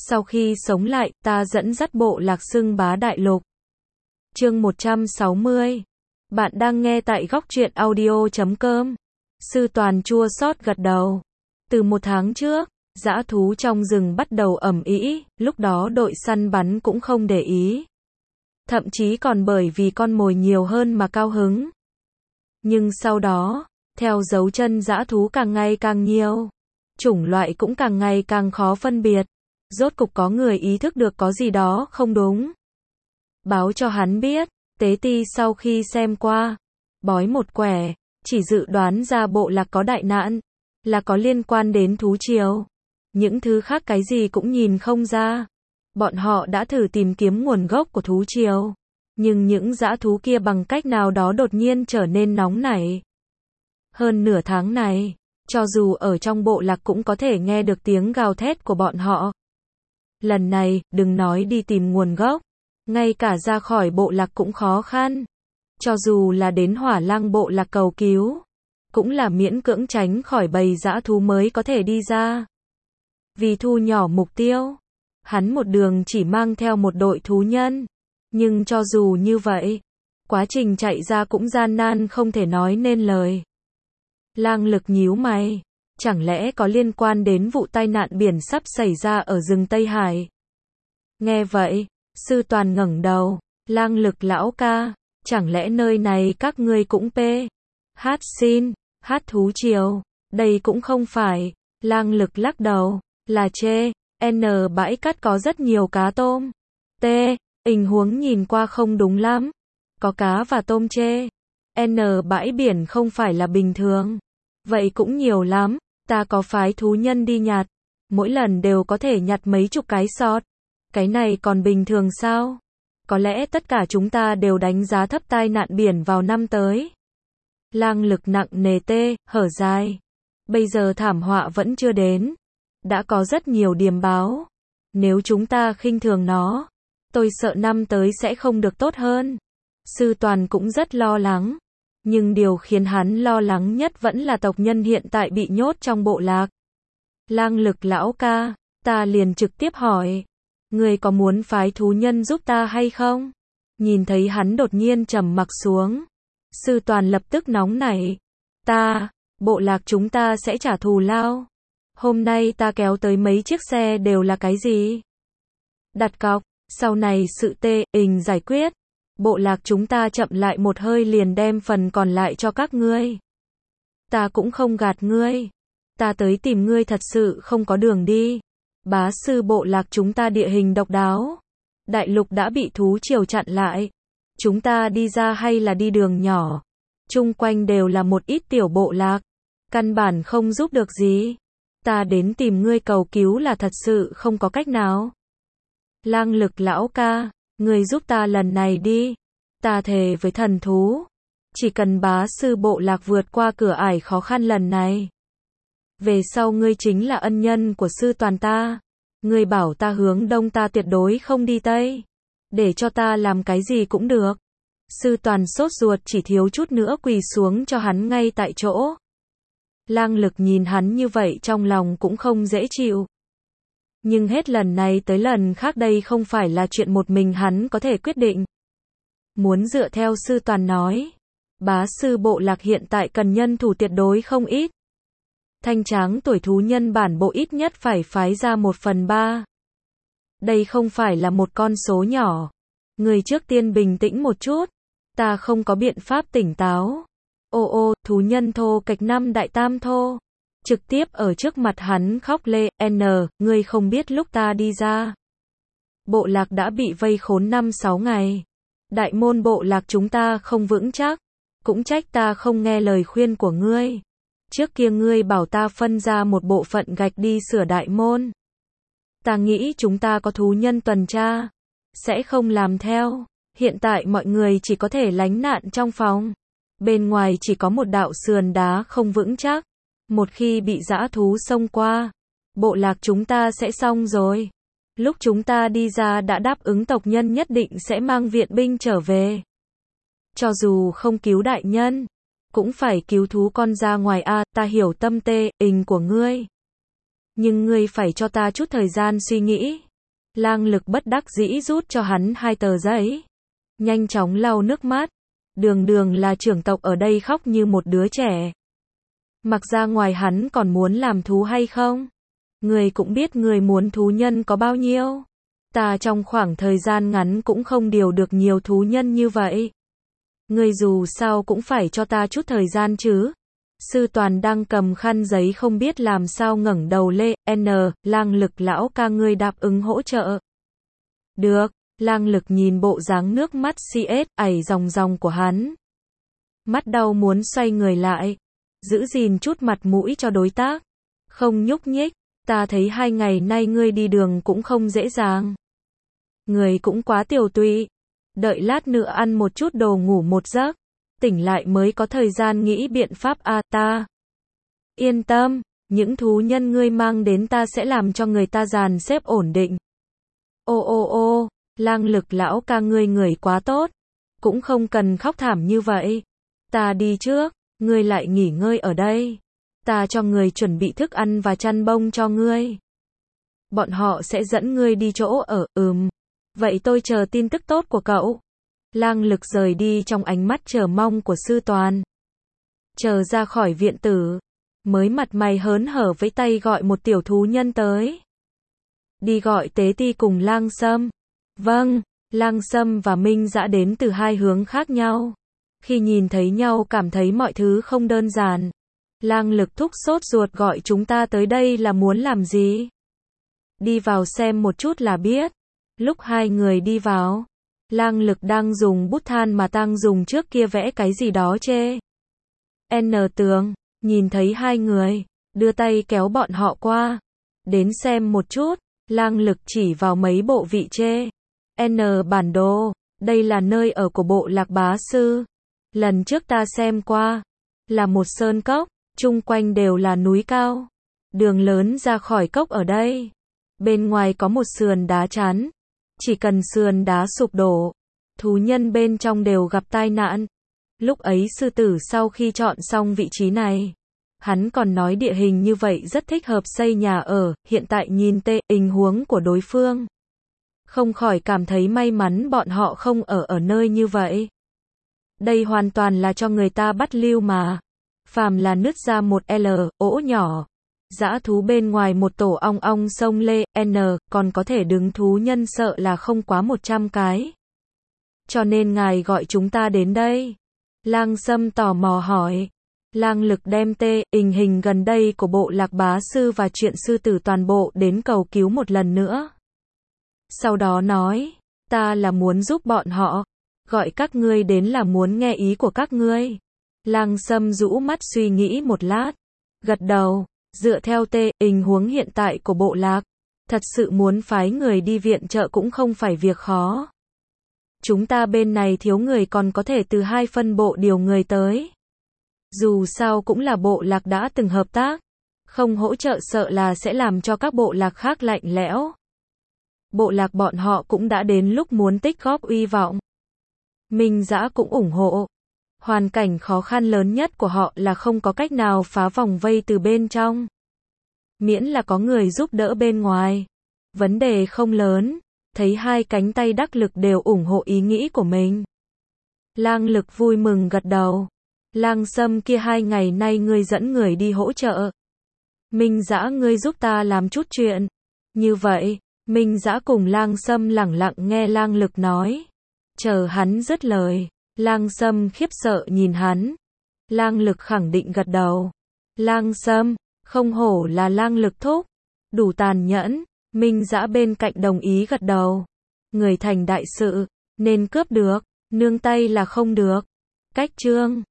Sau khi sống lại, ta dẫn dắt bộ lạc xưng bá đại lục. Chương 160. Bạn đang nghe tại góc truyện audio.com. Sư Toàn chua xót gật đầu. Từ một tháng trước, dã thú trong rừng bắt đầu ầm ĩ, lúc đó đội săn bắn cũng không để ý. Thậm chí còn bởi vì con mồi nhiều hơn mà cao hứng. Nhưng sau đó, theo dấu chân dã thú càng ngày càng nhiều, chủng loại cũng càng ngày càng khó phân biệt. Rốt cục có người ý thức được có gì đó không đúng. Báo cho hắn biết, Tế Ti sau khi xem qua, bói một quẻ, chỉ dự đoán ra bộ lạc có đại nạn, là có liên quan đến thú triều. Những thứ khác cái gì cũng nhìn không ra. Bọn họ đã thử tìm kiếm nguồn gốc của thú triều, nhưng những dã thú kia bằng cách nào đó đột nhiên trở nên nóng nảy. Hơn nửa tháng này, cho dù ở trong bộ lạc cũng có thể nghe được tiếng gào thét của bọn họ. Lần này, đừng nói đi tìm nguồn gốc, ngay cả ra khỏi bộ lạc cũng khó khăn. Cho dù là đến Hỏa Lang bộ lạc cầu cứu, cũng là miễn cưỡng tránh khỏi bầy dã thú mới có thể đi ra. Vì thu nhỏ mục tiêu, hắn một đường chỉ mang theo một đội thú nhân. Nhưng cho dù như vậy, quá trình chạy ra cũng gian nan không thể nói nên lời. Lang Lực nhíu mày, chẳng lẽ có liên quan đến vụ tai nạn biển sắp xảy ra ở rừng Tây Hải? Nghe vậy, Sư Toàn ngẩng đầu, Lang Lực lão ca, chẳng lẽ nơi này các ngươi cũng hát thú triều? Đây cũng không phải. Lang Lực lắc đầu, là chê, bãi cát có rất nhiều cá tôm. Tình huống nhìn qua không đúng lắm. Có cá và tôm chê. Bãi biển không phải là bình thường. Vậy cũng nhiều lắm, ta có phái thú nhân đi nhặt. Mỗi lần đều có thể nhặt mấy chục cái sọt. Cái này còn bình thường sao? Có lẽ tất cả chúng ta đều đánh giá thấp tai nạn biển vào năm tới. Lang Lực nặng nề hở dài. Bây giờ thảm họa vẫn chưa đến. Đã có rất nhiều điềm báo. Nếu chúng ta khinh thường nó, tôi sợ năm tới sẽ không được tốt hơn. Sư Toàn cũng rất lo lắng. Nhưng điều khiến hắn lo lắng nhất vẫn là tộc nhân hiện tại bị nhốt trong bộ lạc. Lang Lực lão ca, ta liền trực tiếp hỏi. Người có muốn phái thú nhân giúp ta hay không? Nhìn thấy hắn đột nhiên trầm mặc xuống. Sư Toàn lập tức nóng nảy. Bộ lạc chúng ta sẽ trả thù lao. Hôm nay ta kéo tới mấy chiếc xe đều là cái gì? Đặt cọc, sau này sự giải quyết. Bộ lạc chúng ta chậm lại một hơi liền đem phần còn lại cho các ngươi. Ta cũng không gạt ngươi. Ta tới tìm ngươi thật sự không có đường đi. Bá sư bộ lạc chúng ta địa hình độc đáo. Đại lục đã bị thú triều chặn lại. Chúng ta đi ra hay là đi đường nhỏ. Chung quanh đều là một ít tiểu bộ lạc. Căn bản không giúp được gì. Ta đến tìm ngươi cầu cứu là thật sự không có cách nào. Lang Lực lão ca, ngươi giúp ta lần này đi. Ta thề với thần thú. Chỉ cần bá sư bộ lạc vượt qua cửa ải khó khăn lần này. Về sau ngươi chính là ân nhân của Sư Toàn ta. Ngươi bảo ta hướng đông ta tuyệt đối không đi tây. Để cho ta làm cái gì cũng được. Sư Toàn sốt ruột chỉ thiếu chút nữa quỳ xuống cho hắn ngay tại chỗ. Lang Lực nhìn hắn như vậy trong lòng cũng không dễ chịu. Nhưng hết lần này tới lần khác đây không phải là chuyện một mình hắn có thể quyết định. Muốn dựa theo Sư Toàn nói, bá sư bộ lạc hiện tại cần nhân thủ tuyệt đối không ít. Thanh tráng tuổi thú nhân bản bộ ít nhất phải phái ra 1/3. Đây không phải là một con số nhỏ. Người trước tiên bình tĩnh một chút. Ta không có biện pháp tỉnh táo. Thú nhân thô kịch năm đại tam thô. Trực tiếp ở trước mặt hắn khóc lê, ngươi không biết lúc ta đi ra. Bộ lạc đã bị vây khốn 5-6 ngày. Đại môn bộ lạc chúng ta không vững chắc. Cũng trách ta không nghe lời khuyên của ngươi. Trước kia ngươi bảo ta phân ra một bộ phận gạch đi sửa đại môn. Ta nghĩ chúng ta có thú nhân tuần tra. Sẽ không làm theo. Hiện tại mọi người chỉ có thể lánh nạn trong phòng. Bên ngoài chỉ có một đạo sườn đá không vững chắc. Một khi bị dã thú xông qua, bộ lạc chúng ta sẽ xong rồi. Lúc chúng ta đi ra đã đáp ứng tộc nhân nhất định sẽ mang viện binh trở về. Cho dù không cứu đại nhân, cũng phải cứu thú con ra ngoài a. Ta hiểu tâm tình của ngươi. Nhưng ngươi phải cho ta chút thời gian suy nghĩ. Lang Lực bất đắc dĩ rút cho hắn 2 tờ giấy. Nhanh chóng lau nước mắt. Đường Đường là trưởng tộc ở đây khóc như một đứa trẻ. Mặc ra ngoài hắn còn muốn làm thú hay không? Người cũng biết người muốn thú nhân có bao nhiêu. Ta trong khoảng thời gian ngắn cũng không điều được nhiều thú nhân như vậy. Người dù sao cũng phải cho ta chút thời gian chứ. Sư Toàn đang cầm khăn giấy không biết làm sao ngẩng đầu lên. Lang Lực lão ca ngươi đáp ứng hỗ trợ. Được, Lang Lực nhìn bộ dáng nước mắt ảy ròng ròng của hắn. Mắt đau muốn xoay người lại. Giữ gìn chút mặt mũi cho đối tác. Không nhúc nhích, ta thấy 2 ngày nay ngươi đi đường cũng không dễ dàng. Người cũng quá tiều tụy. Đợi lát nữa ăn một chút đồ ngủ một giấc. Tỉnh lại mới có thời gian nghĩ biện pháp ta. Yên tâm, những thú nhân ngươi mang đến ta sẽ làm cho người ta dàn xếp ổn định. Ô, Lang Lực lão ca ngươi người quá tốt. Cũng không cần khóc thảm như vậy. Ta đi trước, ngươi lại nghỉ ngơi ở đây. Ta cho người chuẩn bị thức ăn và chăn bông cho ngươi. Bọn họ sẽ dẫn ngươi đi chỗ ở, Vậy tôi chờ tin tức tốt của cậu. Lang Lực rời đi trong ánh mắt chờ mong của Sư Toàn. Chờ ra khỏi viện tử, mới mặt mày hớn hở với tay gọi một tiểu thú nhân tới. Đi gọi Tế Ti cùng Lang Sâm. Vâng, Lang Sâm và Minh Dã đến từ 2 hướng khác nhau. Khi nhìn thấy nhau cảm thấy mọi thứ không đơn giản. Lang Lực thúc sốt ruột gọi chúng ta tới đây là muốn làm gì? Đi vào xem một chút là biết. Lúc 2 người đi vào, Lang Lực đang dùng bút than mà Tang dùng trước kia vẽ cái gì đó chê. Tường, nhìn thấy 2 người, đưa tay kéo bọn họ qua. Đến xem một chút, Lang Lực chỉ vào mấy bộ vị chê. Bản đồ, đây là nơi ở của bộ lạc bá sư. Lần trước ta xem qua, là một sơn cốc, chung quanh đều là núi cao. Đường lớn ra khỏi cốc ở đây. Bên ngoài có một sườn đá chắn. Chỉ cần sườn đá sụp đổ, thú nhân bên trong đều gặp tai nạn. Lúc ấy sư tử sau khi chọn xong vị trí này, hắn còn nói địa hình như vậy rất thích hợp xây nhà ở. Hiện tại nhìn tình huống của đối phương, không khỏi cảm thấy may mắn bọn họ không ở nơi như vậy. Đây hoàn toàn là cho người ta bắt lưu mà. Phàm là nứt ra một ổ nhỏ, dã thú bên ngoài một tổ ong ong sông lê, còn có thể đứng thú nhân sợ là không quá 100 cái. Cho nên ngài gọi chúng ta đến đây. Lang Sâm tò mò hỏi. Lang Lực đem tình hình gần đây của bộ lạc bá sư và chuyện sư tử toàn bộ đến cầu cứu một lần nữa. Sau đó nói, ta là muốn giúp bọn họ. Gọi các ngươi đến là muốn nghe ý của các ngươi. Lang Sâm rũ mắt suy nghĩ một lát. Gật đầu. Dựa theo tình huống hiện tại của bộ lạc, thật sự muốn phái người đi viện trợ cũng không phải việc khó. Chúng ta bên này thiếu người còn có thể từ 2 phân bộ điều người tới. Dù sao cũng là bộ lạc đã từng hợp tác. Không hỗ trợ sợ là sẽ làm cho các bộ lạc khác lạnh lẽo. Bộ lạc bọn họ cũng đã đến lúc muốn tích góp uy vọng. Minh Dã cũng ủng hộ. Hoàn cảnh khó khăn lớn nhất của họ là không có cách nào phá vòng vây từ bên trong. Miễn là có người giúp đỡ bên ngoài. Vấn đề không lớn. Thấy 2 cánh tay đắc lực đều ủng hộ ý nghĩ của mình. Lang Lực vui mừng gật đầu. Lang Sâm kia 2 ngày nay ngươi dẫn người đi hỗ trợ. Minh Dã ngươi giúp ta làm chút chuyện. Như vậy, Minh Dã cùng Lang Sâm lẳng lặng nghe Lang Lực nói. Chờ hắn dứt lời, Lang Sâm khiếp sợ nhìn hắn. Lang Lực khẳng định gật đầu. Lang Sâm, không hổ là Lang Lực thúc. Đủ tàn nhẫn. Minh Dã bên cạnh đồng ý gật đầu. Người thành đại sự, nên cướp được, nương tay là không được. Cách chương